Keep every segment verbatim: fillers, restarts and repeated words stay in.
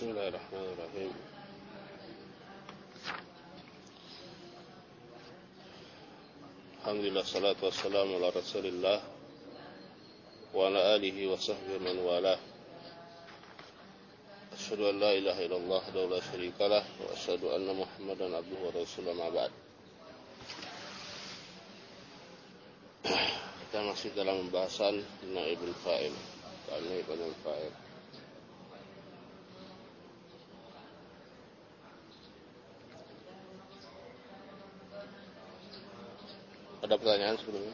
Bismillahirrahmanirrahim. Alhamdulillah, salatu wassalamu ala rasulillah wa ala alihi wa sahbihi man walah. Asyhadu an la ilaha illallah wa la syarikalah wa asyhadu anna Muhammadan abduhu wa rasuluhu, ma ba'd. Kita masih dalam pembahasan naibul fa'il. Naibul fa'il. Ada pertanyaan sebelumnya?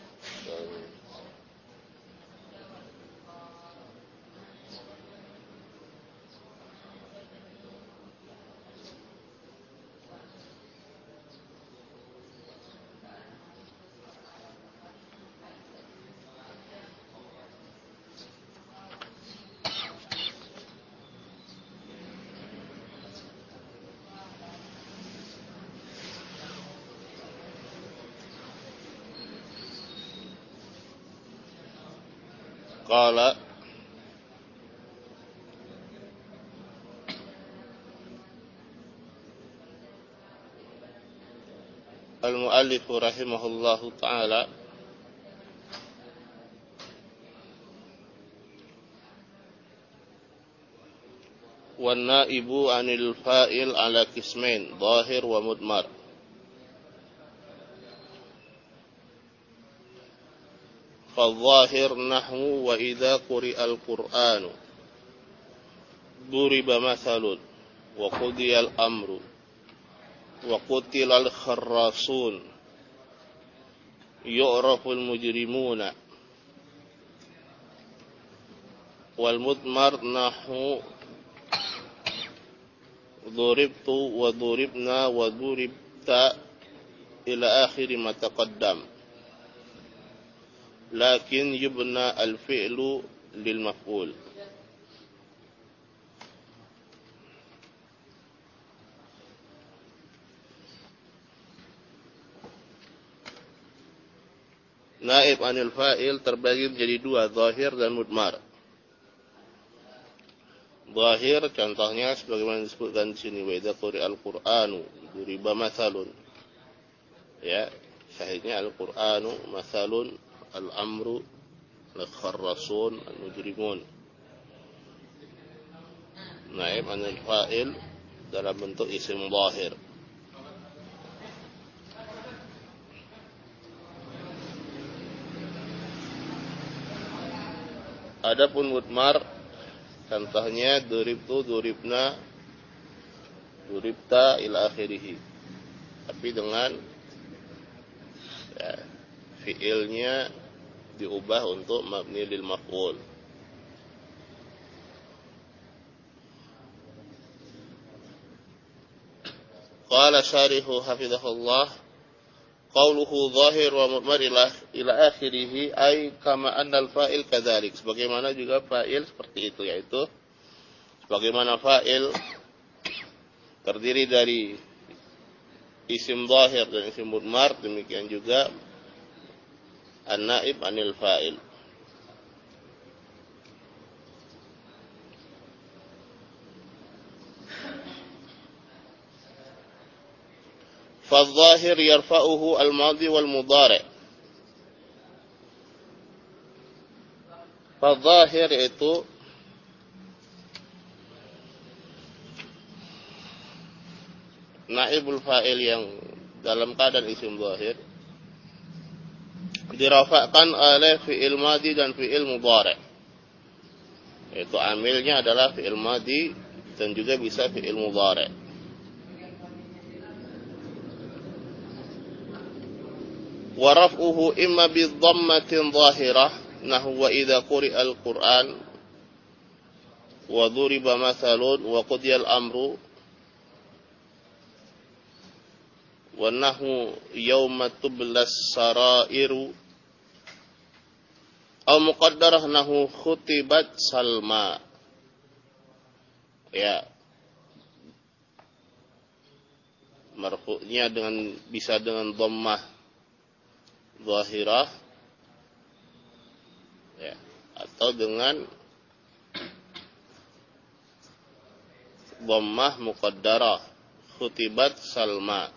Qala al-muallif rahimahullahu ta'ala wan naibu anil fa'il ala qismain zahir wa mudmar. فالظاهر نحو وإذا قرئ القرآن ضرب مثل وقضي الأمر وقتل الخراصون يعرف المجرمون. والمضمر نحو ضربت وضربنا وضربت إلى آخر ما تقدم، lakin yubna al-fi'lu lil maf'ul. Naib anil fa'il terbagi menjadi dua, zahir dan mudmar. Zahir contohnya sebagaimana disebutkan di sini, wa idza quri'al qur'anu duriba mathalun. Ya, syahidnya al-Qur'anu mathalun, al-amru, al-kharrasun, al-mujrimun. Naib anil fa'il dalam bentuk isim zahir. Adapun mudmar contohnya duribtu, duribna, duribta ila akhirih, tapi dengan ya, fi'ilnya diubah untuk mabni lil maf'ul. Qala syarihu hafizahullah, qauluhu zahir wa mudmar ila ila akhirih ay kama annal fa'il kadzalik, sebagaimana juga fa'il seperti itu, yaitu sebagaimana fa'il terdiri dari isim zahir dan isim mudmar, demikian juga an-naib anil fa'il. Fadh-dhahir yarfa'uhu al-madhi wal mudhari'. Fadh-dhahir itu naibul fa'il yang dalam keadaan isim zahir dirafa'kan oleh fi'il madhi dan fi'il mudhari'. Itu amilnya adalah fi'il madhi dan juga bisa fi'il mudhari'. Wa raf'uhu imma bi dhammatin zahirah nahwa idza quri'a al-Qur'an wa dhuriba mathalun wa qudiya al-amru wa nahwu yawma tublas sarairu aw muqaddarah nahu khutibat Salma. Ya, marfu'nya dengan bisa dengan dhammah zahirah, ya, atau dengan dhammah muqaddarah. Khutibat Salma.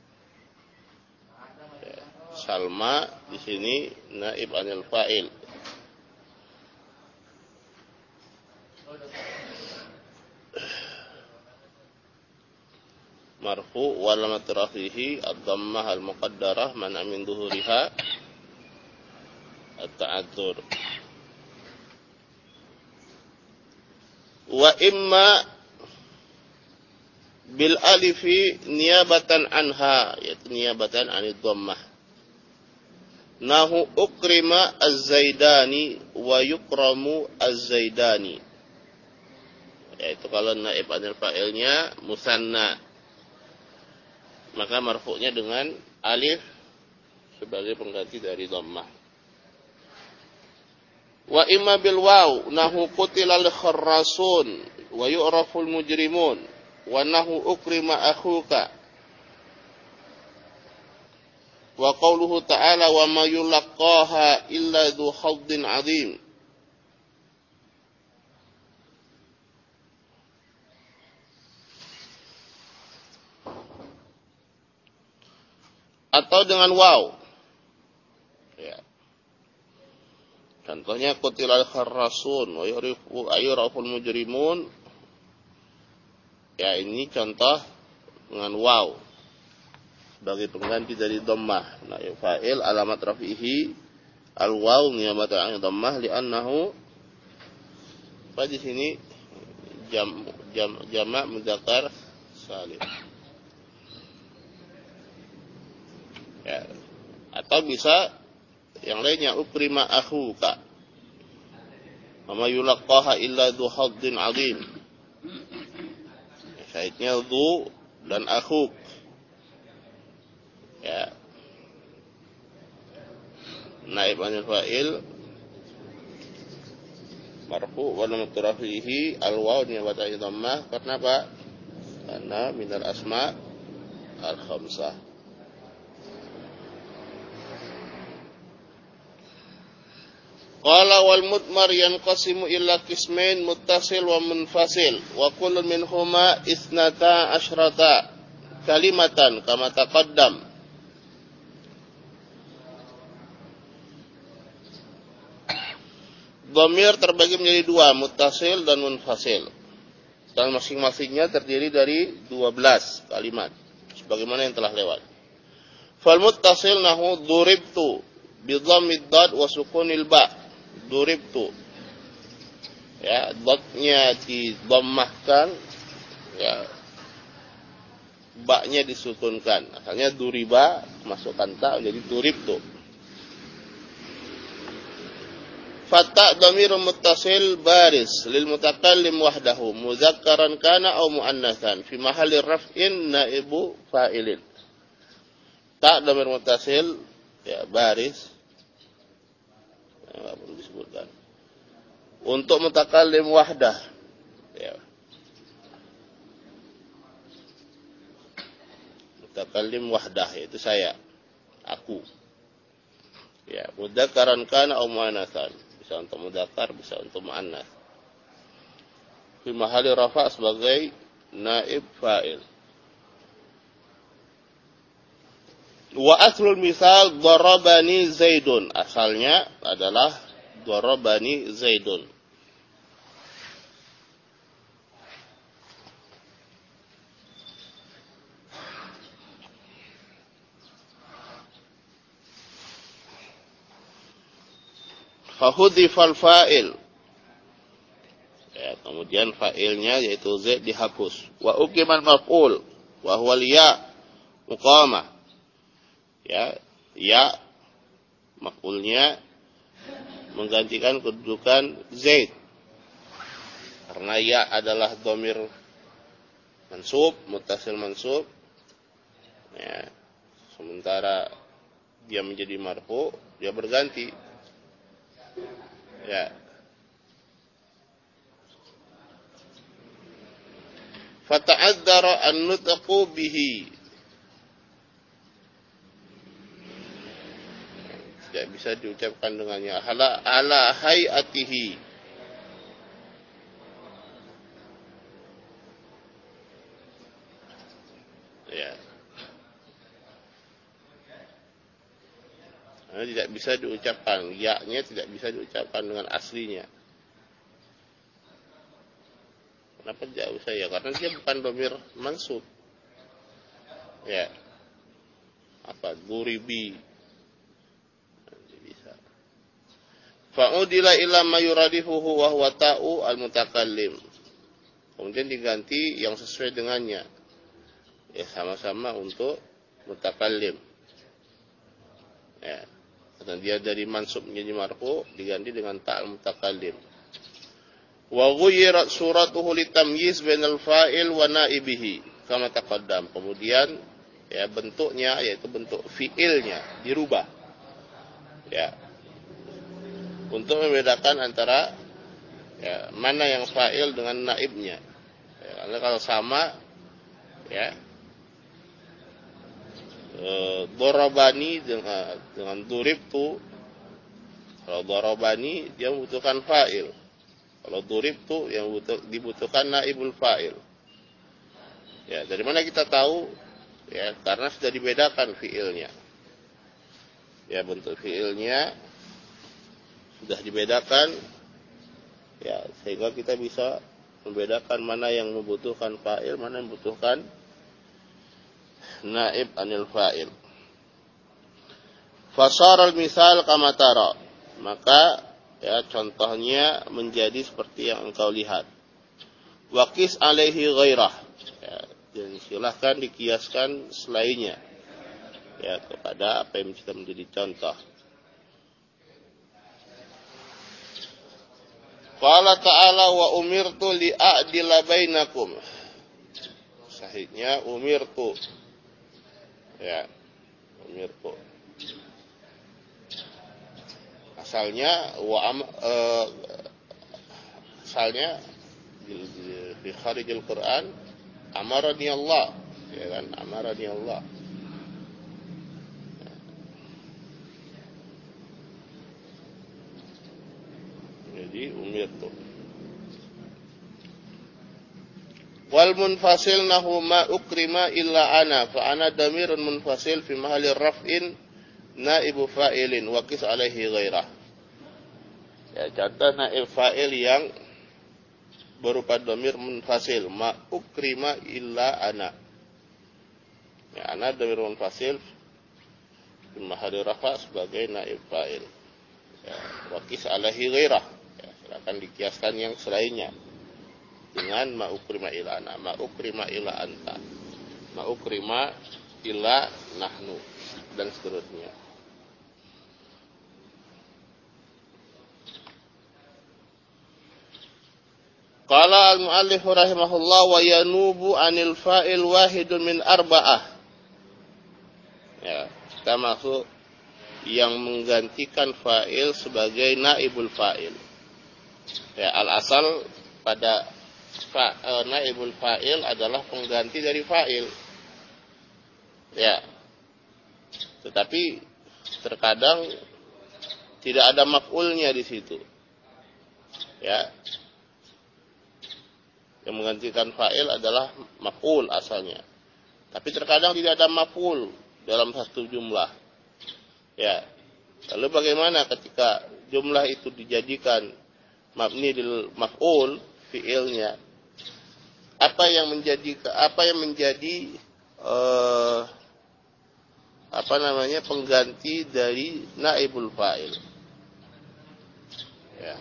Salma di sini naib anil fa'il. Marfu wa alamat rafihi ad-dhammah al-muqaddarah mana min dhuhuriha at-ta'adzur. Wa imma bil alifi niyabatan anha, yaitu niyabatan anid dhammah. Nahu ukrima az-zaidani wa yukramu az-zaidani. Yaitu kalau naib anil fa'ilnya musanna, maka marfu'nya dengan alif sebagai pengganti dari dhammah. Wa imma bil waw nahu qutilal kharrasun wa yu'raful mujrimun wa nahu ukrima akhuka. Wa qawluhu ta'ala wa ma yulaqqaha illa dzu haddin 'adzim. Atau dengan waw. Ya. Contohnya qutilal kharrasun wa yu'raful mujrimun. Ya, ini contoh dengan waw sebagai pengganti dari dhammah. Nah, fa'il alamat rafihi al-waw niyabatan an dhammah li'annahu pada di sini jam jam jamak mudzakkar salim. Ya. Atau bisa yang lainnya ukrima akhuka. Wa yulaqqaha illa dzu haddin 'adzim. Syahidnya dzu dan akhuk. Ya. Naib anil fa'il marfu wa alamat rafihi al-waw niyabatan dhammah. Karena apa? Karena minal asma al-khamsah. Qala wal mudmar yanqasimu illa qismain muttasil wa munfasil wa kullu minhuma isnata asyrata kalimatan kama taqaddam. Dhamir terbagi menjadi dua, muttasil dan munfasil. Dan masing-masingnya terdiri dari dua belas kalimat sebagaimana yang telah lewat. Fal muttasil nahu duribtu bi dhammid dad wa sukunil ba. Duribtu. Ya, dadnya didammahkan, ya. Ba-nya disukunkan. Asalnya duriba masukkan ta jadi duribtu. Fata dhamirun muttasil baris lil mutakallim wahdahu mudzakkaran kana aw muannatsan fi mahalli raf'in naibu fa'ilin. Ta dhamir muttasil ya baris ya, belum disebutkan. Untuk mutakallim wahdah ya. Mutakallim wahdah yaitu saya, aku. Ya, mudzakkaran kana aw muannatsan. Bisa untuk mudzakkar, bisa untuk muannas. Fi mahalli rafa' sebagai naib fa'il. Wa aslul misal darabani Zaidun. Asalnya adalah darabani Zaidun. Fahudhifal fa'il. Ya, kemudian fa'ilnya yaitu Z dihapus. Wa uqimal maf'ul wa huwa ya muqamah. Ya, ya maf'ulnya menggantikan kedudukan Zaid. Karena ya adalah dhamir mansub, muttasil mansub. Ya, sementara dia menjadi marfu, dia berganti. Ya. Fata'adzara an-nutqu bihi. Tidak bisa diucapkan dengannya. Ala ala hayatihi. Nah, tidak bisa diucapkan, ya-nya tidak bisa diucapkan dengan aslinya. Kenapa tidak bisa ya? Karena dia bukan dhamir mansub. Ya. Apa? Duribi. Bisa. Fa'udila ila ma yuradifuhu wa huwa ta'u al-mutakallim. Kemudian diganti yang sesuai dengannya. Ya, sama-sama untuk mutakallim. Ya. Karena dia dari mansub menjadi marfu, diganti dengan ta'al mutakallim. Wa ghuyyirat suratuhu litamyiz bainal fa'il wa naibihi kama taqaddam. Kemudian ya bentuknya yaitu bentuk fi'ilnya dirubah. Ya. Untuk membedakan antara ya, mana yang fa'il dengan naibnya. Ya, karena kalau sama ya dorobani dengan dengan duribtu. Kalau dorobani dia membutuhkan fa'il. Kalau duribtu yang butuh, dibutuhkan naibul fa'il. Ya, dari mana kita tahu? Ya, karena sudah dibedakan fi'ilnya. Ya, bentuk fi'ilnya sudah dibedakan. Ya, sehingga kita bisa membedakan mana yang membutuhkan fa'il, mana yang membutuhkan naib anil fa'il. Fasara al-misal kama tara. Maka ya contohnya menjadi seperti yang engkau lihat. Waqis alaihi ghairah. Ya, dan silahkan dikiaskan selainnya. Ya, kepada apa yang bisa menjadi contoh. Qala ta'ala wa umirtu li'adila bainakum. Sahihnya umirtu. Ya, umirtu. Asalnya wa am, uh, asalnya di, di, di kharijil Quran amarani Allah, ya kan, amarani Allah. Jadi umirtu. Wal munfasil nahu ma ukrima illa ana fa ana damirun munfasil fi mahalli raf'in naibu fa'ilin wa qis alaihi ghairah. Ya, contoh naib fa'il yang berupa dhamir munfasil ma ukrima illa ana. Ya, ana dhamir munfasil fi mahalli rafa' sebagai naib fa'il. Ya, wa qis alaihi ghairah. Ya, silakan dikiaskan yang selainnya. Dengan ma'ukrima ila ana, ma'ukrima ila anta, ma'ukrima ila nahnu, dan seterusnya. Qala al-mu'allif rahimahullah wa yanubu anil fa'il wahidun min arba'ah. Ya, kita masuk yang menggantikan fa'il sebagai naibul fa'il. Ya, al-asal pada Fa, e, naibul fa'il adalah pengganti dari fa'il. Ya. Tetapi terkadang tidak ada maf'ulnya di situ. Ya. Yang menggantikan fa'il adalah maf'ul asalnya. Tapi terkadang tidak ada maf'ul dalam satu jumlah. Ya. Lalu bagaimana ketika jumlah itu dijadikan mabni lil maf'ul fi'ilnya, apa yang menjadi apa yang menjadi uh, apa namanya pengganti dari naibul fa'il? Ya.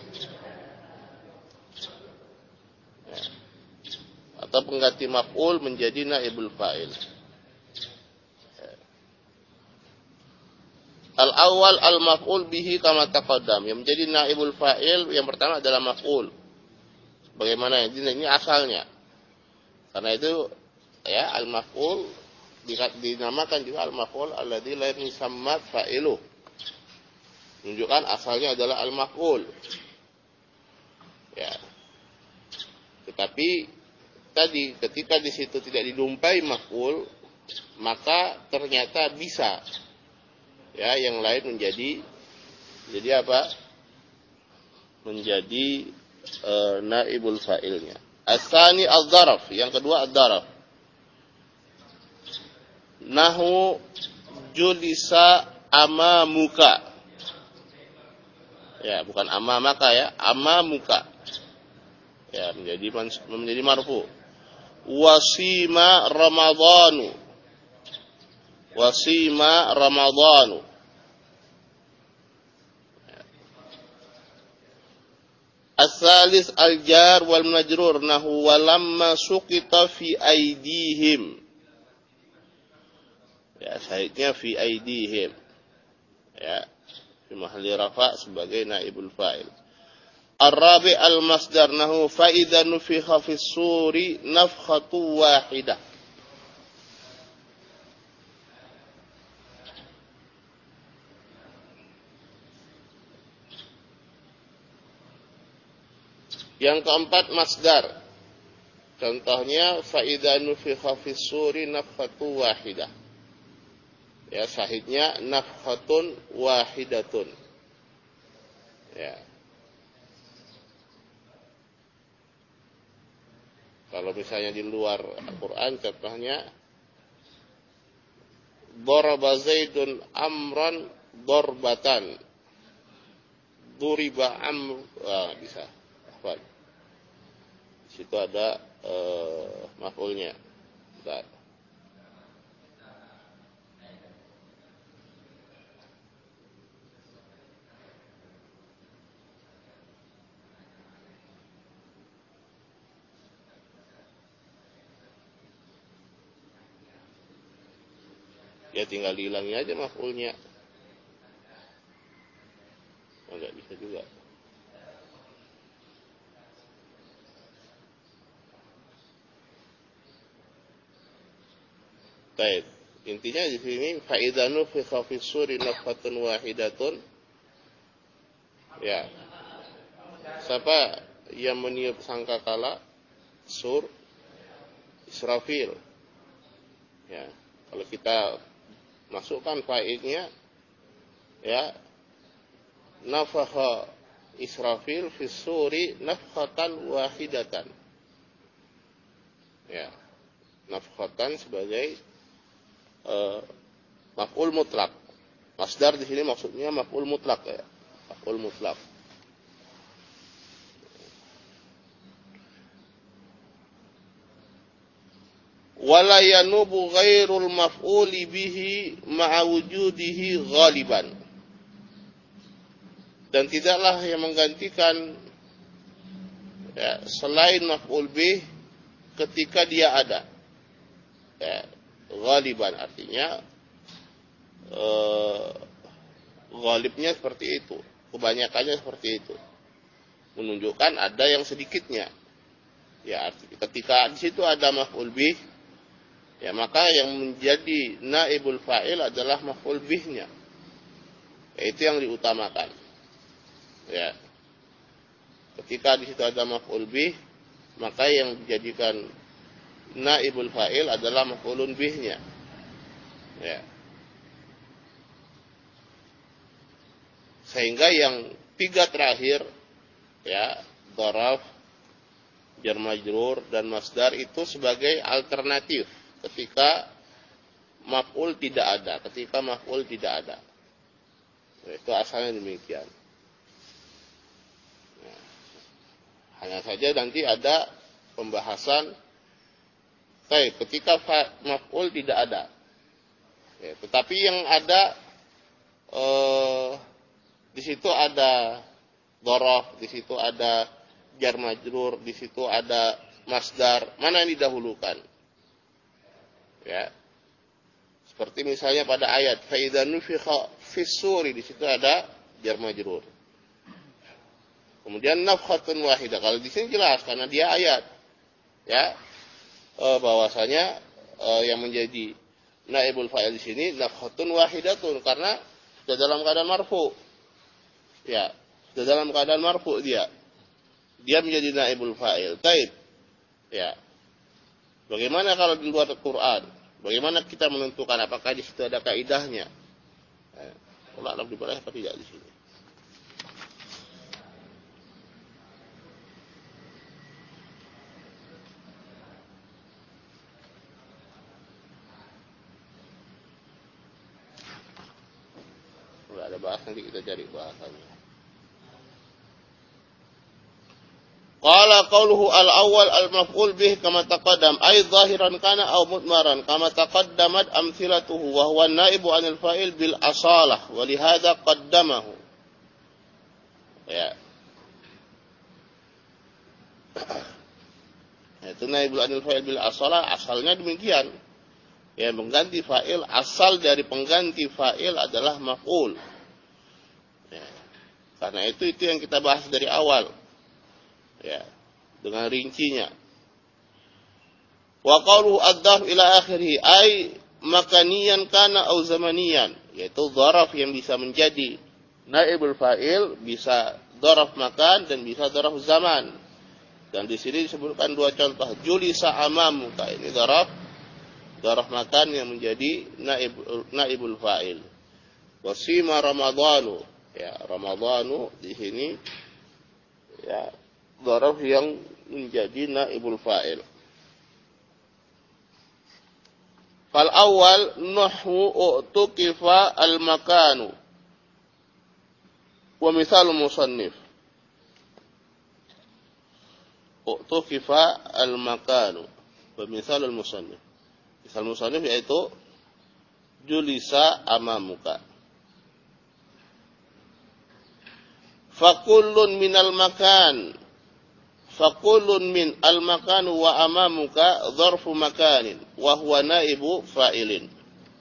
Ya. Atau pengganti maf'ul menjadi naibul fa'il. Ya. Al-awwal al-maf'ul bihi kama taqaddam. Yang menjadi naibul fa'il yang pertama adalah maf'ul. Bagaimana ini, ini asalnya. Karena itu ya al-maf'ul dinamakan juga al-maf'ul alladzi la yusammat fa'iluh. Menunjukkan asalnya adalah al-maf'ul. Ya. Tetapi tadi ketika di situ tidak dijumpai maf'ul, maka ternyata bisa ya yang lain menjadi jadi apa? Menjadi Uh, naibul fa'ilnya. As-tsani ad-dharaf, yang kedua ad-dharaf. Nahu julisa amamuka. Ya, bukan amamaka ya, amamuka. Ya, menjadi menjadi marfu. Wasima Ramadhanu. Wasima Ramadhanu. As-salis al-jar wal majrur nahu walamma suqita fi aidihim. Ya, sahihnya fi aidihim. Ya, fi mahalli rafa sebagai naibul fa'il. Ar-rabi al-masdar nahu fa idza nufikha fis suri nafkhatu wahidah. Yang keempat masdar. Contohnya fa idza nufikha fis suri nafkhatu wahidah. Ya, sahihnya nafkhatun wahidatun. Ya. Kalau misalnya di luar Al-Qur'an contohnya daraba Zaidun amran darbatan. Duriba amr, ah, bisa. Apa? Di situ ada uh, maf'ulnya. Bentar. Ya tinggal dihilangin aja maf'ulnya. Oh, enggak bisa juga. Baik. Intinya di sini fa idza nufikha fis suri nafhatun wahidatun. Ya. Siapa yang meniup sangkakala? Sur Israfil. Ya. Kalau kita masukkan fa'ilnya ya nafakha Israfil fis suri nafkhatan wahidatan. Ya. Nafkhatan sebagai uh, maf'ul mutlak. Masdar di sini maksudnya maf'ul mutlak ya. Maf'ul mutlak. Wala yanubu ghairul maf'uli bihi ma'a wujudihi ghaliban. Dan tidaklah yang menggantikan ya, selain maf'ul bih ketika dia ada. Ya, ghaliban artinya eh, ghalibnya seperti itu, kebanyakannya seperti itu. Menunjukkan ada yang sedikitnya. Ya, artinya ketika di situ ada maf'ul bih, ya maka yang menjadi naibul fa'il adalah maf'ul bihnya. Itu yang diutamakan. Ya. Ketika di situ ada maf'ul bih, maka yang dijadikan naibul fa'il adalah maf'ulun bihnya. Ya. Sehingga yang tiga terakhir ya, dharaf, jar majrur dan masdar itu sebagai alternatif ketika maf'ul tidak ada, ketika maf'ul tidak ada. Itu asalnya demikian. Nah, hanya saja nanti ada pembahasan baik ketika maf'ul tidak ada. Ya, tetapi yang ada eh, di situ ada dharaf, di situ ada jar majrur, di situ ada masdar, mana yang didahulukan? Ya. Seperti misalnya pada ayat fa idza nufikha fis suri, di situ ada jar majrur. Kemudian nafkhatun wahidah. Kalau di sini jelas karena dia ayat. Ya. E, bahwasanya e, yang menjadi naibul fa'il di sini nafkhatun wahidatun karena sudah dalam keadaan marfu. Ya, sudah dalam keadaan marfu dia. Dia menjadi naibul fa'il. Taib. Ya. Bagaimana kalau di luar Al-Quran? Bagaimana kita menentukan apakah di situ ada kaidahnya? Allah alam diboleh atau tidak di sini? Kalau ada bahas nanti kita cari bahasannya. Qala qawluhu al-awwal al-maf'ul bih kama taqaddam ay zahiran kana aw mudmaran kama taqaddamat amthilatuhu wa huwa an-naibu 'anil fa'il bil asalah wa li hadha qaddamahu. Ya. Itu naibul 'anil fa'il bil asalah asalnya demikian. Ya, mengganti fa'il, asal dari pengganti fa'il adalah maf'ul. Ya. Karena itu itu yang kita bahas dari awal. Ya, dengan rincinya. Wa qawluhu ad-dharf ila akhirih ay makaniyan kana au zamaniyan, yaitu dzaraf yang bisa menjadi naibul fa'il, bisa dzaraf makan dan bisa dzaraf zaman. Dan di sini disebutkan dua contoh, julisa amamuka, ini dzaraf dzaraf makan yang menjadi naib naibul fa'il. Wasima ramadhanu, ya ramadhanu di sini ya dzaraf yang menjadi naibul fa'il. Fal awal nahwu utukifa al makanu wa misal musannif. Utukifa al makanu wa misal al musannif. Misal musannif yaitu julisa amamuka. Fakullun minal makan, fakullun min al makanu wa amamuka dzarfu makanin wa huwa naibu fa'ilin.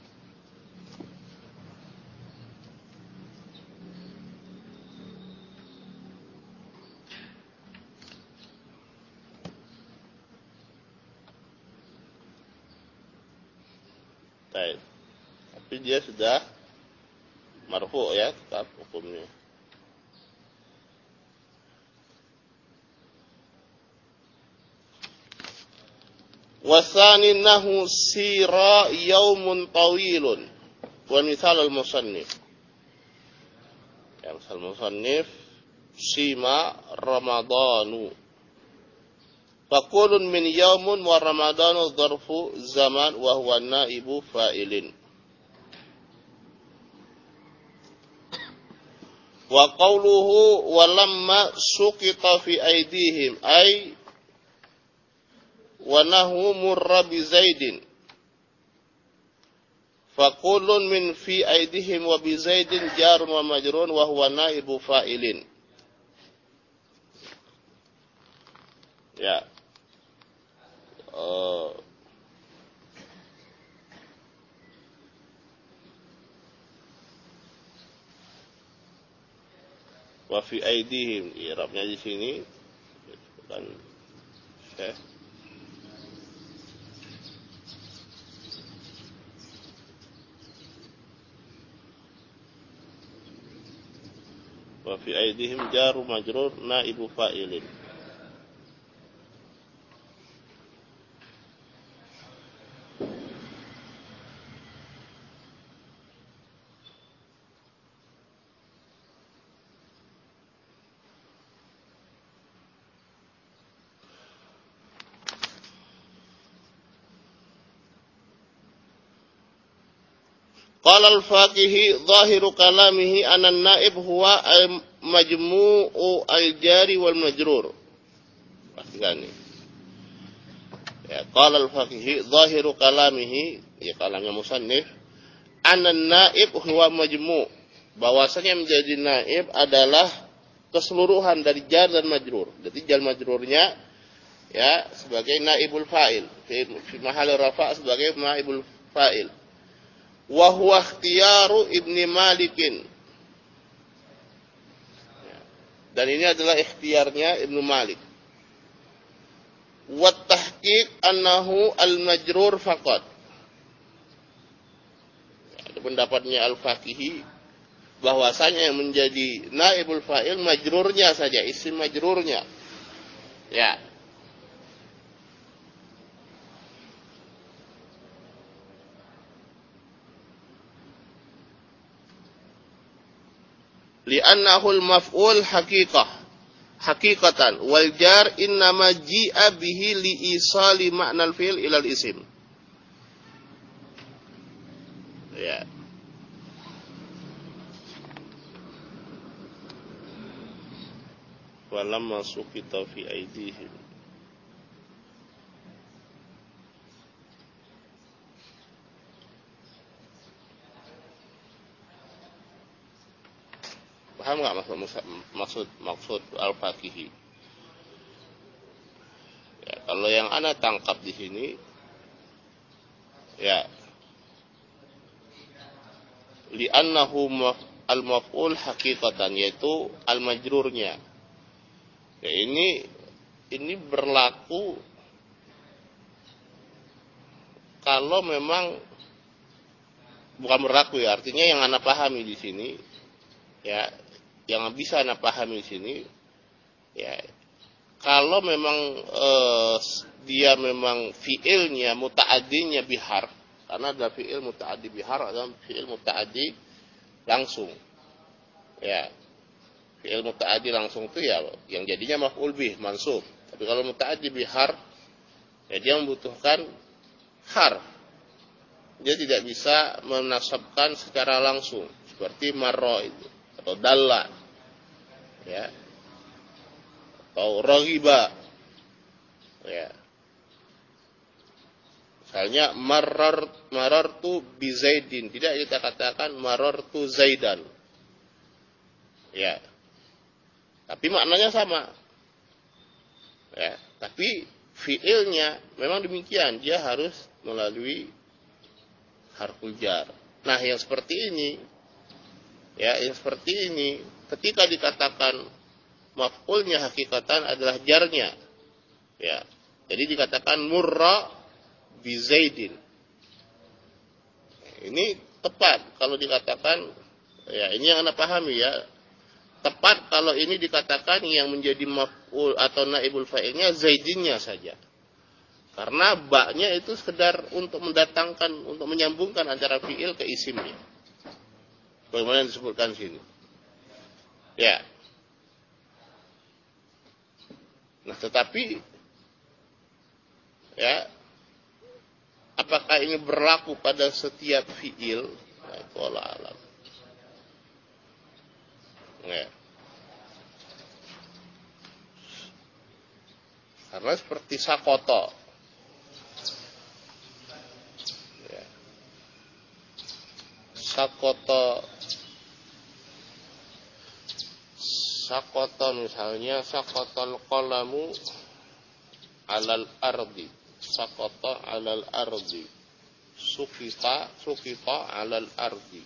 Baik. Tapi dia sudah marfu ya, tetap hukumnya. Wasani nahu sira yaumun tawilun wa misal al-musannif. Ya, misal musannif sima ramadhanu. Faqulun min yaumun wa ramadhanu dzarfu zaman wa huwa naibu fa'ilin. Wa qawluhu wa lamma suqita fi aydihim ay wa nahu murra bi zaidin. Faqulun min fi aydihim wa bi zaidin jarun wa majrun wa huwa naibu fa'ilin. Ya. Uh, wa fi aydihim, i'rabnya di sini dan Syekh wa fi aydihim jaru majrur naibu fa'ilin. Qala al-Faqihi zahiru kalamihi anna an-naib huwa al-majmu'u al-jari wal majrur. Perhatikan ini. Ya, qala al-Faqihi zahiru kalamihi, ya kalamnya musannif, anna an-naib huwa majmu', bahwasanya menjadi naib adalah keseluruhan dari jar dan majrur. Jadi jar majrurnya ya sebagai naibul fa'il, fi, fi mahal rafa' sebagai naibul fa'il. Wa huwa ikhtiyaru Ibni Malikin. Dan ini adalah ikhtiarnya Ibnu Malik. Wa tahqiq annahu al-majrur faqat. Ada pendapatnya Al-Faqihi bahwasanya yang menjadi naibul fa'il majrurnya saja, isim majrurnya. Ya. Li'annahu al-maf'ul haqiqah haqiqatan wal jar innama ji'a bihi li isali ma'na al-fi'l ila al-isim. Ya. walamma suqita fi aydihim. Paham nggak maksud maksud maksud al-faqihi? Ya, kalau yang ana tangkap di sini, ya, li'annahu al-maf'ul hakikatan, yaitu al-majrurnya. Ya, ini ini berlaku kalau memang bukan berlaku ya, artinya yang ana pahami di sini, ya, yang bisa ana pahami di sini, ya, kalau memang eh, dia memang fiilnya muta'addinya bihar, karena ada fiil muta'addi bihar, ada fiil muta'addi langsung. Ya, fiil muta'addi langsung itu ya yang jadinya maf'ul bih, mansub. Tapi kalau muta'addi bihar, ya dia membutuhkan har. Dia tidak bisa menasabkan secara langsung seperti marra itu atau dalla, ya, atau raghiba, ya. Misalnya marar marartu bi Zaidin, tidak kita katakan marartu Zaidan, ya, tapi maknanya sama, ya, tapi fiilnya memang demikian, dia harus melalui harful jar. Nah, yang seperti ini, ya, yang seperti ini, ketika dikatakan maf'ulnya hakikatan adalah jarnya, ya, jadi dikatakan murra bi Zaidin. Ini tepat kalau dikatakan, ya, ini yang anda pahami ya, tepat kalau ini dikatakan yang menjadi maf'ul atau naibul fa'ilnya Zaidinnya saja. Karena ba'nya itu sekedar untuk mendatangkan, untuk menyambungkan antara fi'il ke isimnya. Bagaimana yang disebutkan sini. Ya. Nah, tetapi, ya, apakah ini berlaku pada setiap fi'il? Nah, itu Allah alam. Ya. Karena seperti sakoto, ya. sakoto sakoto misalnya sakotol qalamu alal ardi, sakoto alal ardi, sukita sukita alal ardi.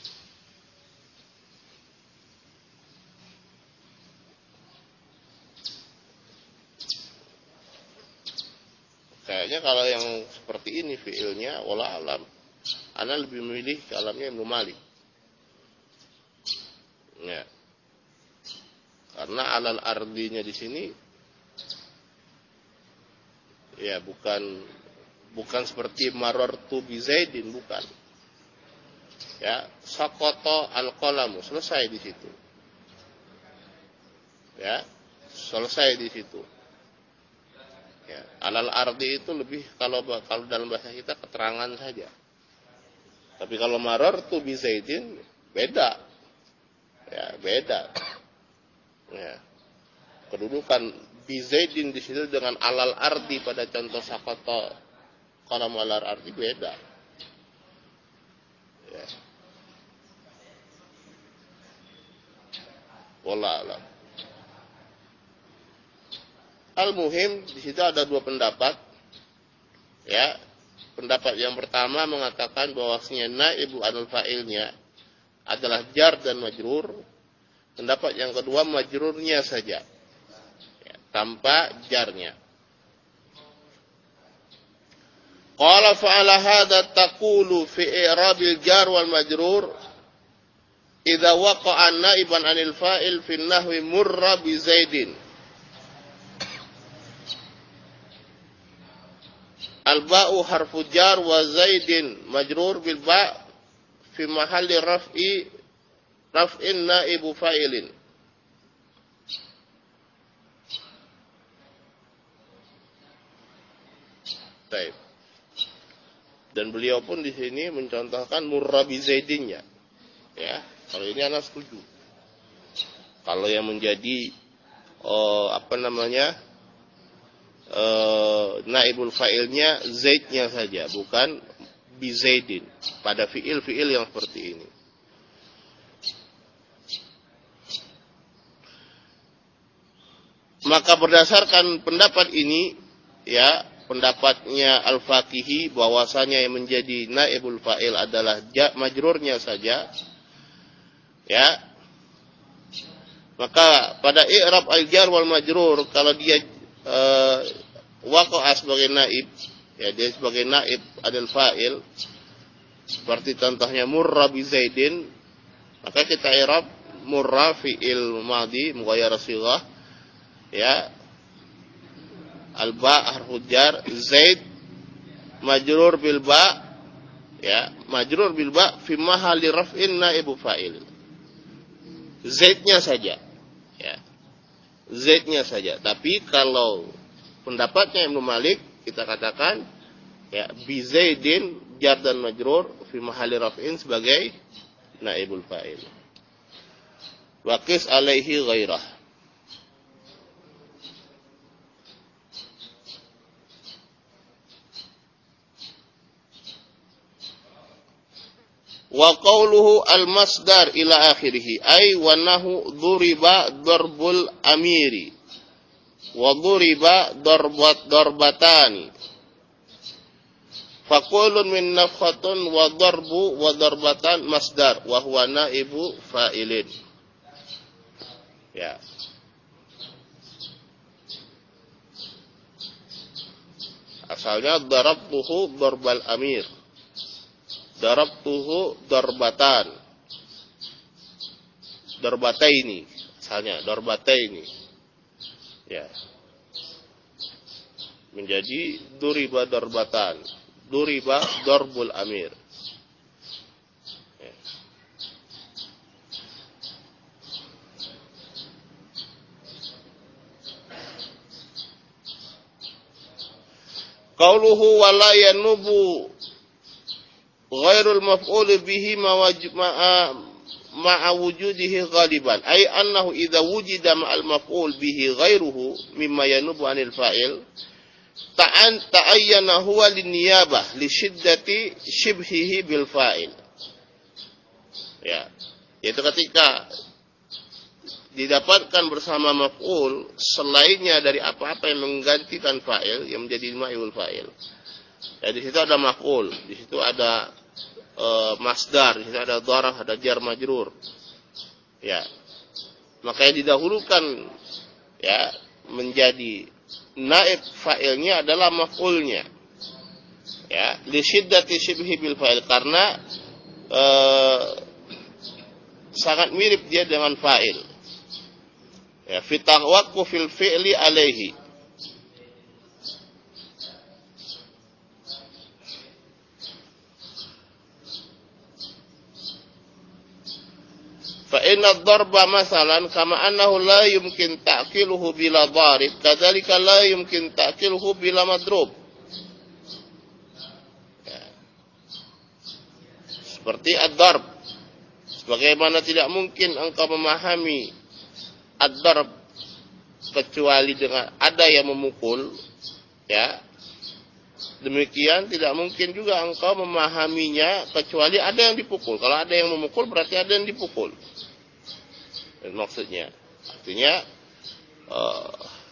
Kayaknya kalau yang seperti ini fiilnya, wallah alam, ana lebih memilih kalamnya Ibnu Malik. Ya. Karena alal ardinya di sini, ya, bukan bukan seperti marartu bi Zaidin, bukan. Ya, saqata al-qalamu, selesai di situ. Ya, selesai di situ. Ya, alal ardi itu lebih, kalau kalau dalam bahasa kita keterangan saja. Tapi kalau marartu bi Zaidin beda. Ya, beda. Ya. Kedudukan bi Zaidin di situ dengan alal ardi pada contoh sakata qalam alal ardi beda. Ya. Wallah alam. Al-muhim di situ ada dua pendapat. Ya. Pendapat yang pertama mengatakan bahwasanya naibu anul fa'ilnya adalah jar dan majrur. Pendapat yang kedua majrurnya saja, ya, tanpa jarnya. Qala fa'ala hadha taqulu fi i'rabil jar wal majrur idza waqa'a naiban anil fa'il fi nahwi murra bi Zaidin. Al-ba'u harfu jar wa Zaidin majrur bil ba' fi mahalli raf'i raf'in naibu fa'ilin. Baik. Dan beliau pun di sini mencontohkan murra bi Zaidinnya. Ya, kalau ini anak setuju. Kalau yang menjadi oh, apa namanya uh, naibul fa'ilnya Zaidnya saja, bukan bi Zaidin pada fiil-fiil yang seperti ini. Maka berdasarkan pendapat ini, ya, pendapatnya Al-Faqihi bahwasanya yang menjadi naibul fa'il adalah ja, majrurnya saja, ya. Maka pada i'rab al-jar wal majrur, kalau dia uh, waqa'a sebagai naib, ya, dia sebagai naib adal fa'il, seperti contohnya murra bi Zaidin, maka kita i'rab murra fi'il madhi mughayyar sighah, ya, al-ba harfu jar, Zaid majrur bil ba, ya, majrur bil ba fi mahalli raf'in naibu fa'il. Zaidnya saja, ya, Zaidnya saja. Tapi kalau pendapatnya Ibnu Malik, kita katakan, ya, bi Zaidin jar dan majrur fi mahalli raf'in sebagai naibul fa'il. Wa qis alaihi ghairah. Wa qawluhu al-masdar ila akhirih ay wa nahu duriba darbul amiri wa duriba darbat darbatani faqulun min nafkhatun wa darbu wa darbatan masdar wa huwa naibu fa'ilin, ya. Asalnya darabtuhu darbal amir, darabtuhu darbatan, darbataini, asalnya darbataini, ya, menjadi duriba darbatan, duriba darbul amir, ya. Qauluhu wala yanubu ghairul maf'ul bihi ma'a ma'a wujudihi ghaliban ay annahu idza wujida ma'al maf'ul bihi ghairuhu mimma yanubu 'anil fa'il ta'an ta'ayyana huwa linniyabah li syiddati shibhihi bil fa'il, ya, yaitu ketika didapatkan bersama maf'ul selainnya dari apa-apa yang menggantikan fa'il yang menjadi naibul fa'il. Ya, di situ ada maf'ul, di situ ada e, masdar, di situ ada dharaf, ada jar majrur. Ya. Maka yang didahulukan, ya, menjadi naib fa'ilnya adalah maf'ulnya. Ya, li syiddati shibhi bil fa'il, karena e, sangat mirip dia dengan fa'il. Ya, fi tawaqqufil fi'li alaihi. Fa inna ad-darba masalan kama annahu la yumkin ta'kiluhu bila dharib, kadzalika la yumkin ta'kiluhu bila madrub. Ya. Seperti ad-darb, sebagaimana tidak mungkin engkau memahami ad-darb kecuali dengan ada yang memukul, ya. Demikian tidak mungkin juga engkau memahaminya kecuali ada yang dipukul. Kalau ada yang memukul berarti ada yang dipukul. Dan maksudnya, artinya uh,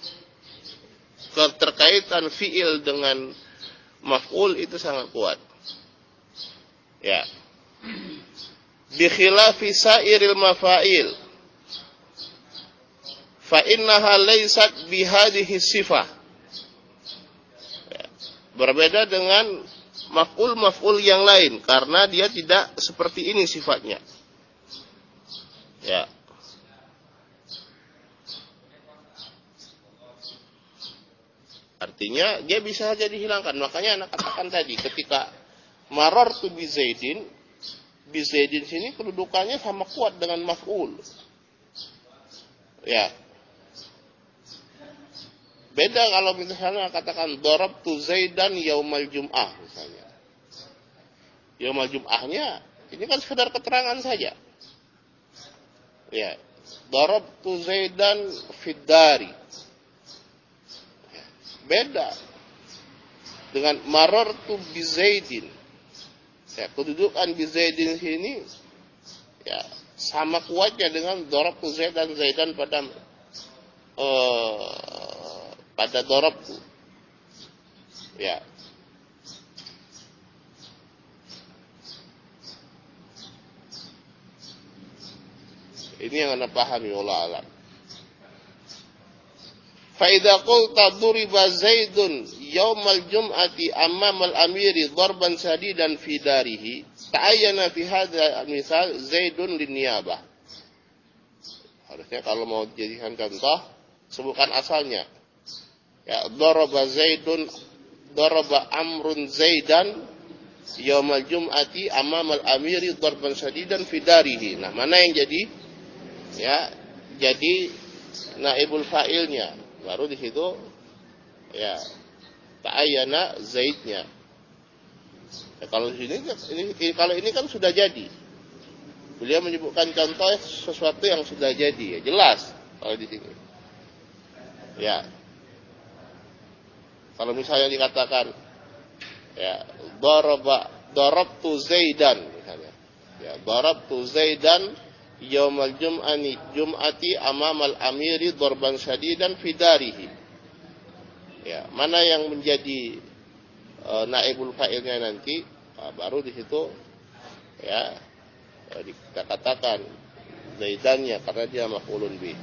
keterkaitan fiil dengan maf'ul itu sangat kuat. Ya. Bi khilafi sairil mafail, fa innaha laysat bi hadhihi sifah. Ya. Berbeda dengan maf'ul-maf'ul yang lain karena dia tidak seperti ini sifatnya. Ya. Artinya dia bisa saja dihilangkan. Makanya anak katakan tadi ketika marartu bi Zaidin, bi Zaidin sini kedudukannya sama kuat dengan maf'ul. Ya. Beda kalau misalnya katakan darabtu Zaidan yaumal jum'ah misalnya. Yaumal jum'ahnya ini kan sekedar keterangan saja. Ya, darabtu Zaidan fid dari. Beda dengan marartu bi Zaidin. Ya, kedudukan bi Zaidin sini ya sama kuatnya dengan darabtu Zaidan Zaidan pada uh, pada darabtu. Ya. Ini yang Anda pahami, wallahu a'lam. Fa idza qulta duriba Zaidun yaumal jum'ati ammamal amiri darban shadidan fi darihi ta'ayyana fi hadha misal Zaidun linniyabah. Harusnya kalau mau dijadikan contoh sebutkan asalnya. Ya, daraba Zaidun daraba Amrun Zaidan yaumal jum'ati ammamal amiri darban shadidan fi darihi. Nah, mana yang jadi ya jadi naibul fa'ilnya, baru di situ ya ta'ayyana Zaidnya. Ya, kalau di sini ini kalau ini kan sudah jadi, beliau menyebutkan contoh sesuatu yang sudah jadi, ya jelas kalau di sini. Ya, kalau misalnya dikatakan ya daraba darabtu Zaidan misalnya, ya darabtu Zaidan yaumal jum'ani jum'ati amamal amiri darban syadidan fi darihi. Ya, mana yang menjadi e, naibul fa'ilnya nanti, nah, baru di situ ya e, kita katakan Zaidannya karena dia maf'ulun bih.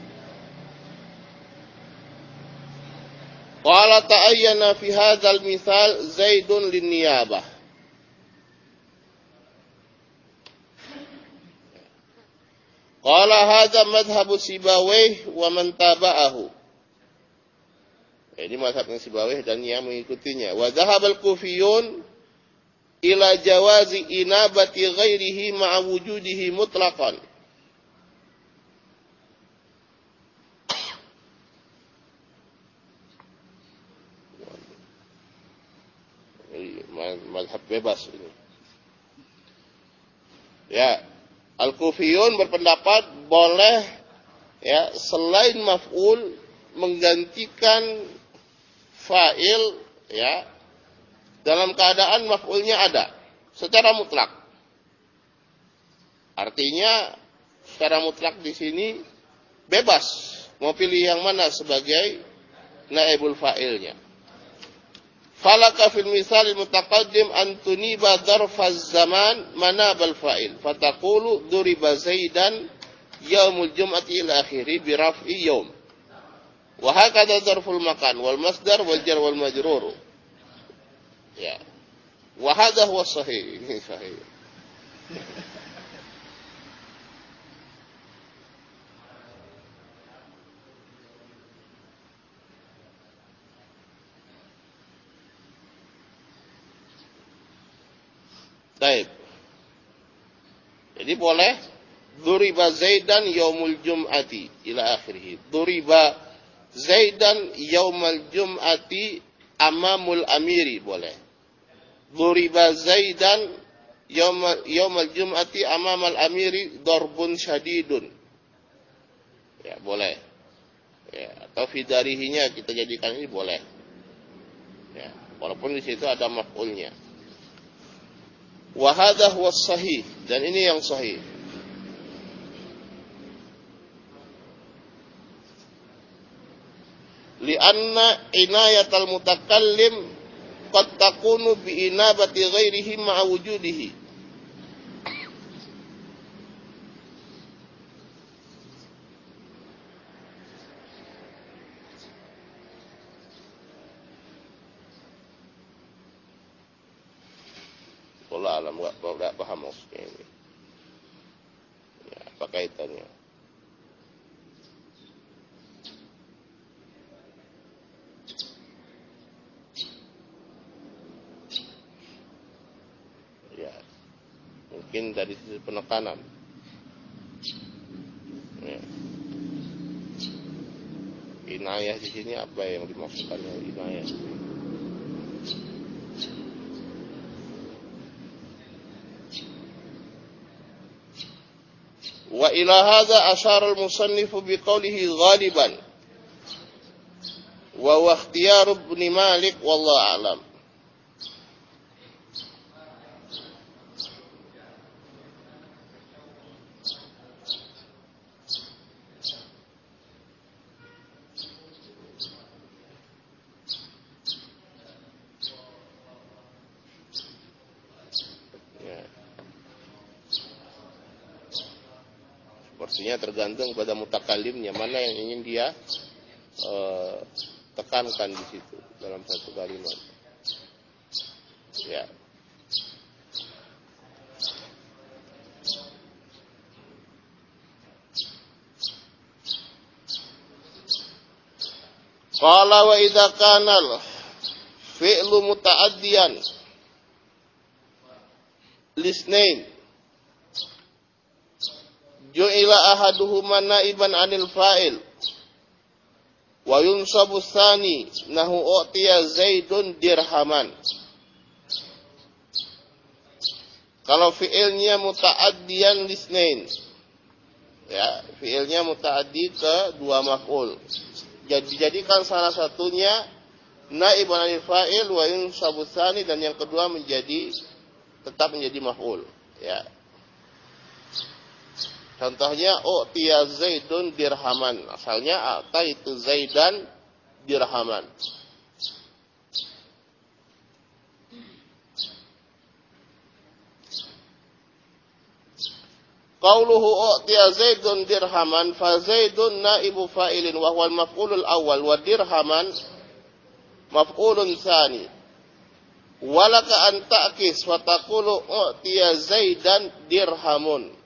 Qala ta'ayyana fi hadzal misal Zaidun linniyabah. Qala hadza madhhabu Sibawayh wa man taba'ahu. Ini mazhabnya Sibawayh dan yang mengikutinya. Wa dhahabal Kufiyun ila jawazi inabati ghairihi ma'a wujudihi mutlaqan. Mazhab bebas ini. Ya, Al-Kufiyun berpendapat boleh ya selain maf'ul menggantikan fa'il ya dalam keadaan maf'ulnya ada secara mutlak. Artinya secara mutlak di sini bebas mau pilih yang mana sebagai naibul fa'ilnya. Falaka fil misal mutaqaddim an tuniba dzarfaz zaman manabal fa'il fataqulu duriba Zaidan yaumul jum'ati ila akhiri bi raf'i yaum wa hakadha dzarful makan wal masdar wal jar wal majrur. Ya, wa hadha huwa sahih. Ini sahih. Baik. Jadi boleh duriba Zaidan yaumul jum'ati ila akhirih. Duriba Zaidan yaumul jum'ati amamul amiri boleh. Duriba Zaidan yaumul yaumul jum'ati amamal amiri darbun syadidun. Ya, boleh. Ya, atau fidarihinya kita jadikan ini boleh. Ya, walaupun di situ ada maf'ulnya. Wa hadha huwa sahih, dan ini yang sahih. Lianna inayatal mutakallim qad takunu bi inabati ghairihi ma'a wujudihi. Allah alam, nggak paham maksudnya ini. Ya, apa kaitannya? Ya, mungkin dari sisi penekanan. Ya. Inayah di sini apa yang dimaksudkan inayah? Wa ila hadza asyara al-musannifu biqaulihi ghaliban wa huwa ikhtiyar Ibnu Malik wallahu a'lam. Sepertinya tergantung pada mutakalimnya, mana yang ingin dia uh, tekankan di situ dalam satu kalimat. Ya. Qala wa idza kana fi'lu muta'addiyan lisnain ju'ila ahaduhuma naiban 'anil fa'il wa yunsabu tsani nahu u'tiya Zaidun dirhaman. Kalau fi'ilnya muta'addiyan lisnain, ya, fi'ilnya muta'addi ke dua maf'ul, jadi dijadikan salah satunya naiban 'anil fa'il wa yunsabu tsani, dan yang kedua menjadi tetap menjadi maf'ul, ya. Contohnya u'tiya Zaidun dirhaman. Asalnya ataitu Zaidan dirhaman. Qauluhu u'tiya Zaidun dirhaman fa Zaidun naibu fa'ilin wa huwa al-maf'ulul awwal wa dirhaman maf'ulun tsani. Walaka an ta'kis wa taqulu u'tiya Zaidan dirhamun.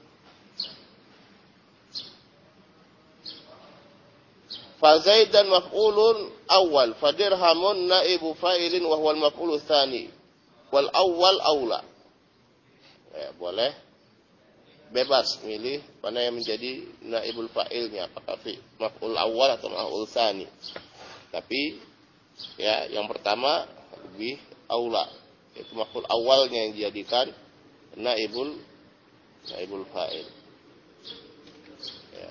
Fa Zaidan maf'ulun awal, fa dirhamun naibu fa'ilin wa huwa al-maf'ulu tsani. Wal awal aula. Ya, boleh bebas milih mana yang menjadi naibul fa'ilnya, apakah fi maf'ul awal atau maf'ul tsani. Tapi ya, yang pertama lebih aula, itu maf'ul awalnya yang dijadikan naibul naibul fa'il. Ya.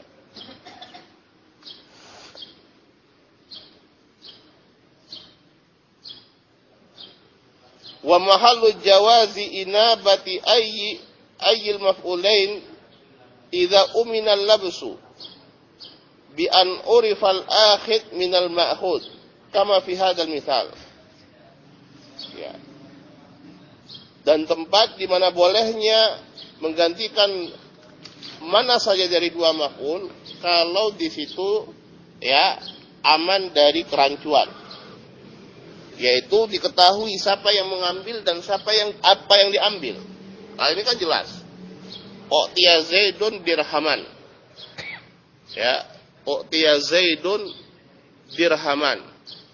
Wa mahallu jawazi inabati ayyi ayyil maf'ulain idza umina al-labsu bi an urifa al-akhid min al-ma'khud kama fi hadzal misal. Ya. Dan tempat di mana bolehnya menggantikan mana saja dari dua maf'ul kalau di situ ya aman dari kerancuan. Yaitu diketahui siapa yang mengambil dan siapa yang apa yang diambil. Nah, ini kan jelas. U'tiya Zaidun dirhaman. Ya, u'tiya Zaidun dirhaman.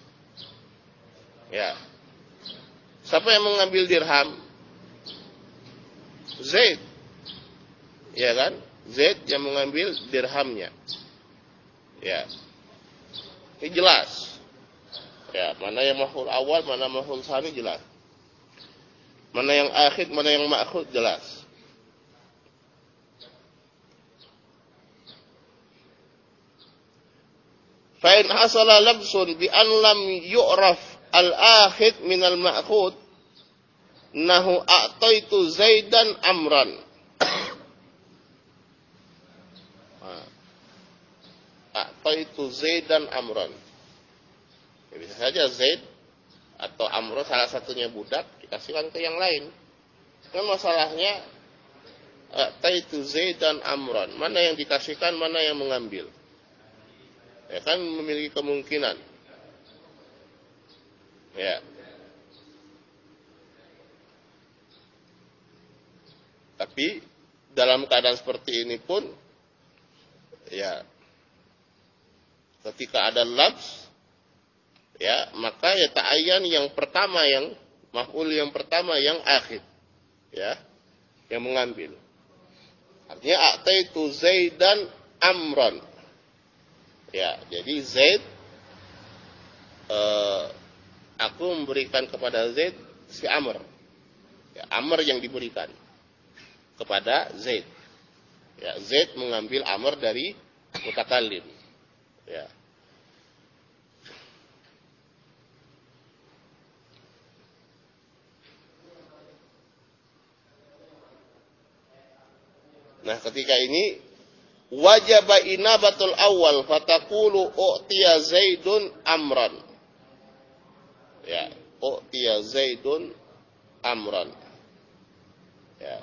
Ya. Siapa yang mengambil dirham? Zaid. Ya kan? Zaid yang mengambil dirhamnya. Ya. Ini jelas. Ya, mana yang maf'ul awal, mana maf'ul tsani jelas. Mana yang akhir, mana yang ma'khud jelas. Fa in hasala labsun bi an lam yu'raf al-akhid min al-ma'khud nahu a'taitu Zaidan amran. A'taitu Zaidan amran. Ya, bisa saja Zaid atau Amr salah satunya budak dikasihkan ke yang lain. Kan masalahnya A'taitu Zaidan Amran, mana yang dikasihkan, mana yang mengambil. Ya kan memiliki kemungkinan. Ya. Tapi dalam keadaan seperti ini pun ya ketika ada labs, ya, maka ya ta'ayyan yang pertama, yang maf'ul yang pertama yang akhir, ya, yang mengambil. Artinya a'taitu Zaidan amran. Ya, jadi Zaid eh, aku memberikan kepada Zaid si Amr. Ya, Amr yang diberikan kepada Zaid. Ya, Zaid mengambil Amr dari mutakallim. Ya. Nah, ketika ini wajaba inabatul awal fatakulu u'tiya Zaidun amran. Ya, u'tiya Zaidun amran. Ya.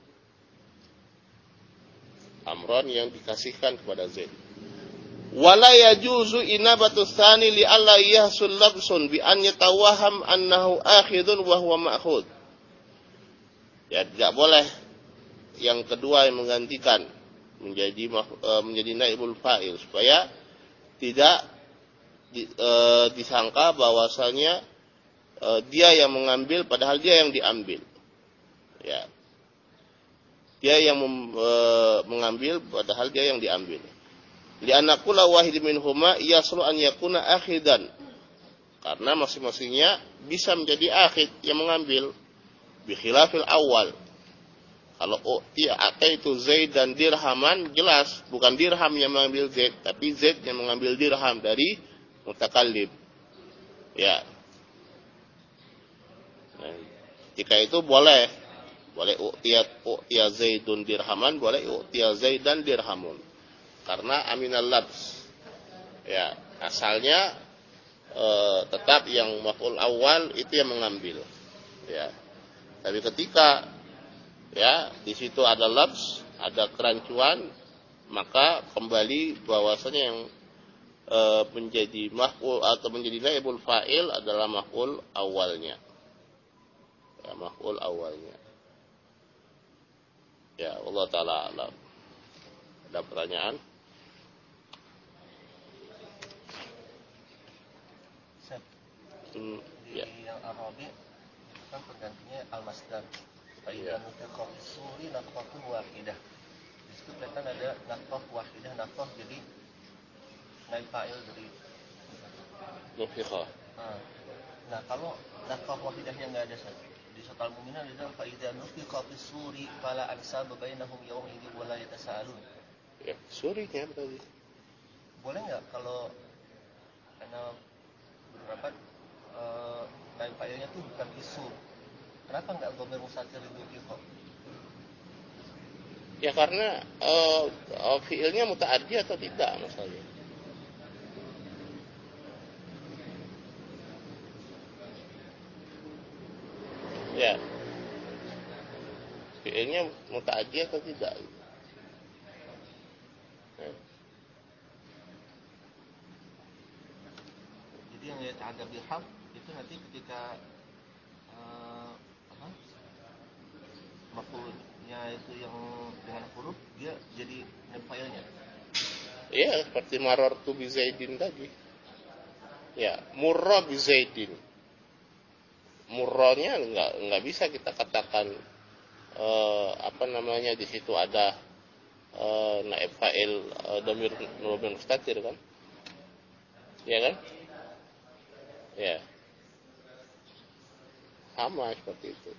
Amran yang dikasihkan kepada Zaid. Wala yajuzu inabatu tsani li alla yahsul labsun bi an yatawaham annahu akhidun wa huwa ma'khud. Ya, tidak boleh yang kedua yang menggantikan menjadi menjadi naibul fa'il supaya tidak di, e, disangka bahwasanya e, dia yang mengambil padahal dia yang diambil. Ya. Dia yang mem, e, mengambil padahal dia yang diambil. Li'anna kulla wahid minhuma yaslu an yakuna akhidan. Karena masing-masingnya bisa menjadi akhid yang mengambil bi khilafil awal. Kalau u'tiya ataitu Zaid dan dirhaman, jelas bukan dirham yang mengambil Zaid, tapi Zaid yang mengambil dirham dari mutakallim. Ya. Nah, jika itu boleh, boleh u'tiya u'tiya Zaidun dirhaman, boleh u'tiya Zaidan dirhamun. Karena aminal labs. Ya, asalnya e, tetap yang maf'ul awal itu yang mengambil. Ya. Tapi ketika ya, di situ ada labs, ada kerancuan, maka kembali bahwasanya yang e, menjadi maf'ul atau menjadi naibul fa'il adalah maf'ul awalnya. Ya, maf'ul awalnya. Ya, Allah taala alam. Ada pertanyaan? Hmm, di ya. Yang Arabi kan penggantinya al-masdar. Faidah mutaqaf suri naqfatun wahidah. Di situ kelihatan ada naqaf wahidah, naqaf jadi naib fa'il dari nufiqah. Nah, nah kalau naqaf wahidahnya enggak ada di surat Al-Mu'minun ada faidah nufiqah suri fala ansaba bainahum yawma idin wala yatasaalun. Ya, surinya berarti. Boleh enggak kalau karena beberapa uh, naib fa'ilnya tuh bukan isur. Kenapa enggak dhamir mustatir itu kok? Ya karena uh, uh, fiilnya muta'addi atau tidak masalahnya. Ya. Fiilnya muta'addi atau tidak. Ya. Jadi yang ada bihab itu nanti ketika uh, apa? Maf'ulnya itu yang dengan huruf dia jadi naib fa'ilnya. Iya, seperti marartu bi Zaidin tadi. Ya, murra bi Zaidin. Murranya enggak enggak bisa kita katakan eh, apa namanya di situ ada eh, naib fa'il eh, dhamir dhamir mustatir kan? Ya kan? Ya. Sama seperti itu.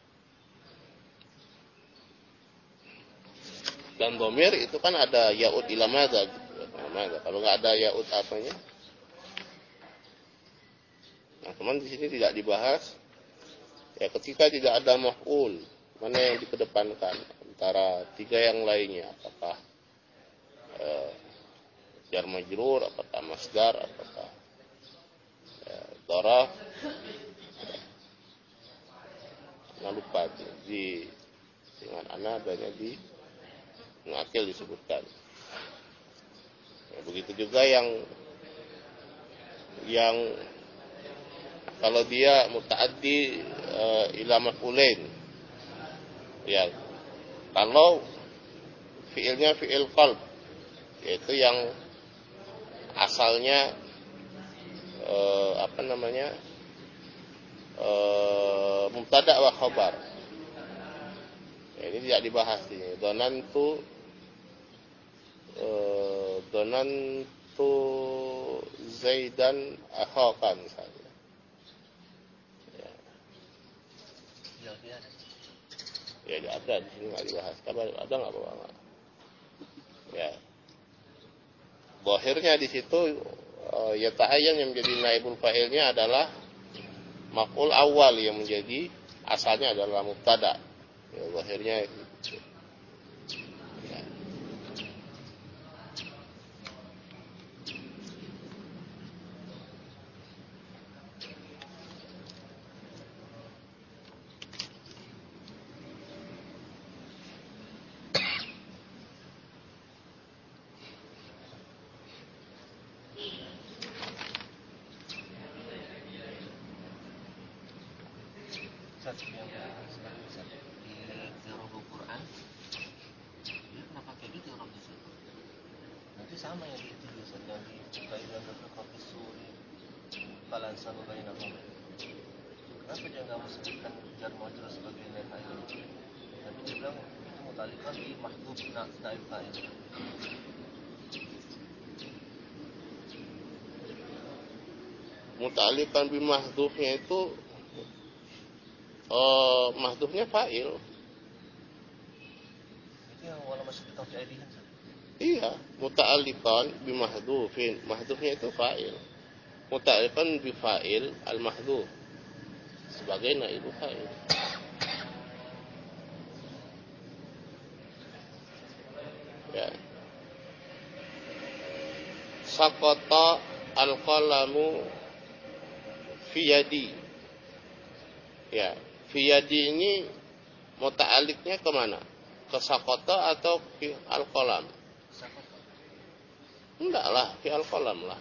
Dan dhamir itu kan ada yaud ila madza gitu. Nah, kalau nggak ada yaud apanya? Nah, cuman di sini tidak dibahas. Ya, ketika tidak ada maf'ul, mana yang dikedepankan antara tiga yang lainnya, apakah eh, jar majrur, apakah masdar, apakah eh, dharaf. Nah, lupa di dengan ana adanya di ngakil disebutkan. Ya, begitu juga yang yang kalau dia muta'addi e, ila maf'ulain. Ya. Kalau fiilnya fiil qalb, yaitu yang asalnya e, apa namanya? E, mubtada wa khabar. Ya, ini tidak dibahas ini. Donantu e, donantu Zaidan akhaka misalnya. Ya, ada di sini nggak dibahas. Kabar ada nggak bapak? Zahirnya di situ uh, ya ta'ayyan yang menjadi naibul fa'ilnya adalah maf'ul awal yang menjadi asalnya adalah mubtada. Ya, zahirnya itu. Ya. Ustaz, yang sekarang Ustaz, di Qira'ul Quran dia kenapa kayak gitu Rabbi Ustaz? Nanti sama yang di itu Ustaz, yang di Kaidan Rabbi Suri Falansan Bainahum. Kenapa dia nggak sebutkan jar majrur sebagai naib fa'il? Tapi dia bilang itu mutalikan di mahdhuf naib fa'il. Muta'alliqan bi mahdhufnya itu uh, mahdhufnya fa'il. Itu yang wala masuk kita fi aidihim. Iya, muta'alliqan bi mahdhufin. Mahdhufnya itu fa'il. Muta'alliqan bi fa'il al mahdhuf sebagai naib fa'il. Ya. Saqata al-qalamu fi yadi. Ya, fi yadi ini muta'alliqnya ke mana? Ke saqata atau fi al-qalam? Enggak lah, fi al-qalam lah.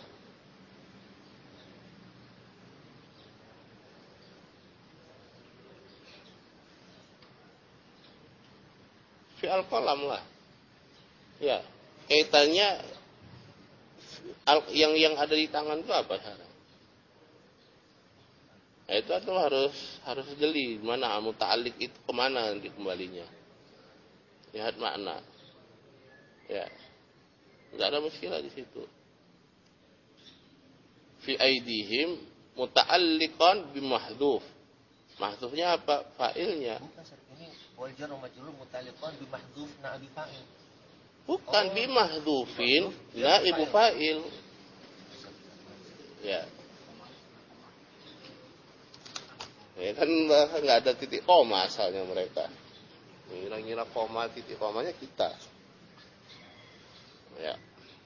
Fi al-qalam lah. Ya, kaitannya yang yang ada di tangan itu apa sekarang? Nah, itu atau harus harus jeli mana muta'alliq itu kemana nanti kembalinya. Lihat makna. Ya. Enggak ada muskilah di situ. Fi aidihim muta'alliqan bi mahdhuf. Mahdhufnya apa? Fa'ilnya. Bukan, ini wal jar wa majrur muta'alliqan bi mahdhuf naib fa'il. Bukan Oh, bi mahdhufin ya, naibu fa'il. Ya. Ya kan nggak ada titik koma asalnya mereka. Ngira-ngira koma titik komanya kita. Ya.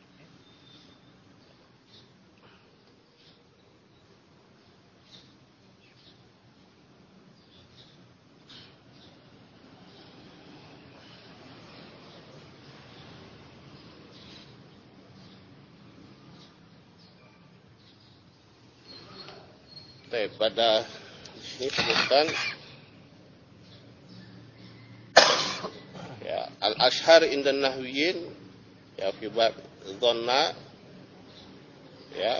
Baik, pada ini sebutkan ya al-ashhar indan nahwiyin ya fi bab dhanna ya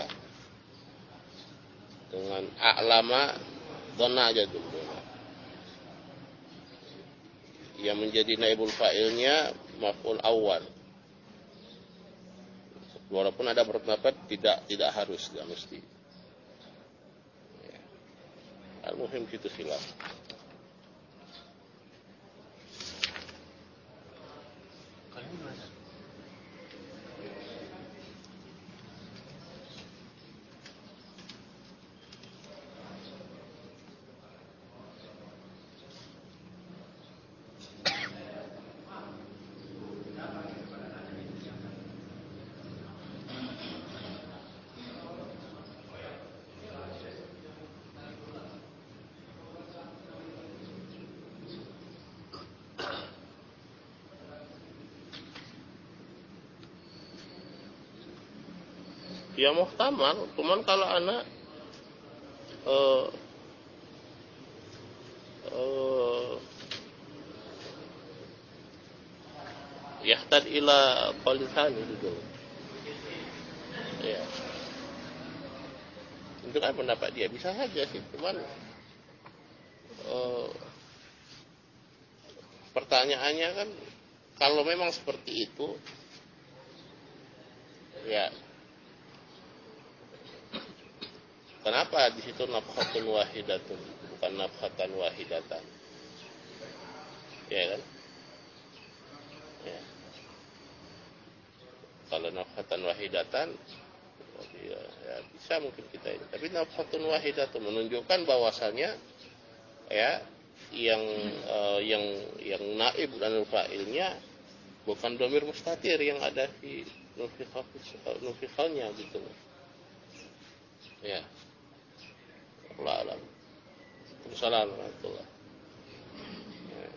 dengan a'lama dhanna aja dulu. Yang menjadi naibul fa'ilnya maf'ul awal. Walaupun ada berpendapat tidak tidak harus, tidak mesti. Al-muhim itu khilaf. Kalau ini gimana? Ya muhtamal, cuman kalau anak uh, uh, yahtad ila qalisan itu. Ya. Itu kan pendapat dia, bisa saja sih, cuman uh, pertanyaannya kan kalau memang seperti itu ya kenapa di situ nafhatun wahidatun bukan nafhatan wahidatan? Ya kan? Ya. Kalau nafhatan wahidatan, ya, ya bisa mungkin kita ini. Tapi nafhatun wahidatan menunjukkan bahwasannya ya yang uh, yang yang naib dan fa'ilnya bukan dhamir mustatir yang ada di nufikhalnya gitu. Ya. Allah alam. Assalamualaikum. Ya.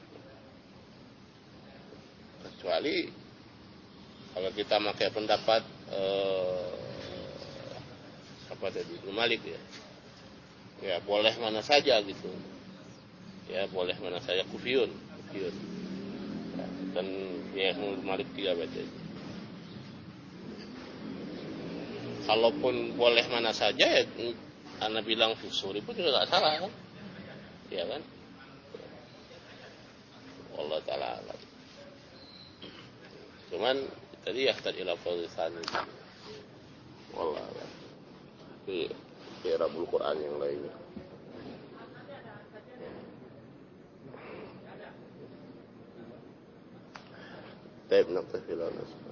Kecuali kalau kita pakai pendapat eh, apa tadi Ibnu Malik ya, ya boleh mana saja gitu, ya boleh mana saja kufiyun, kufiyun. Ya, dan ya Ibnu Malik tiga baca. Kalaupun boleh mana saja ya, Anda bilang fisuri pun juga nggak salah kan, ya kan? Allah Taala alam. Cuman tadi ya tadi lafal lisan wallah di Rabbul Quran yang lainnya. Taib naqtafil anas.